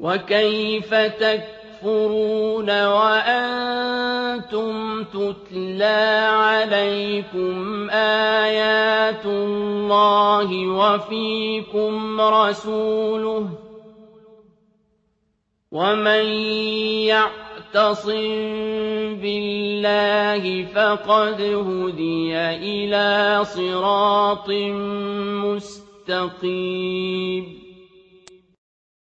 وَكَيْفَ تَكْفُرُونَ وَأَنتُمْ تُتْلَىٰ عَلَيْكُمْ آيَاتُ اللَّهِ وَفِيكُمْ رَسُولُهُ ۗ وَمَن يَعْتَصِم بِاللَّهِ فَقَدْ هُدِيَ إِلَىٰ صِرَاطٍ مُّسْتَقِيمٍ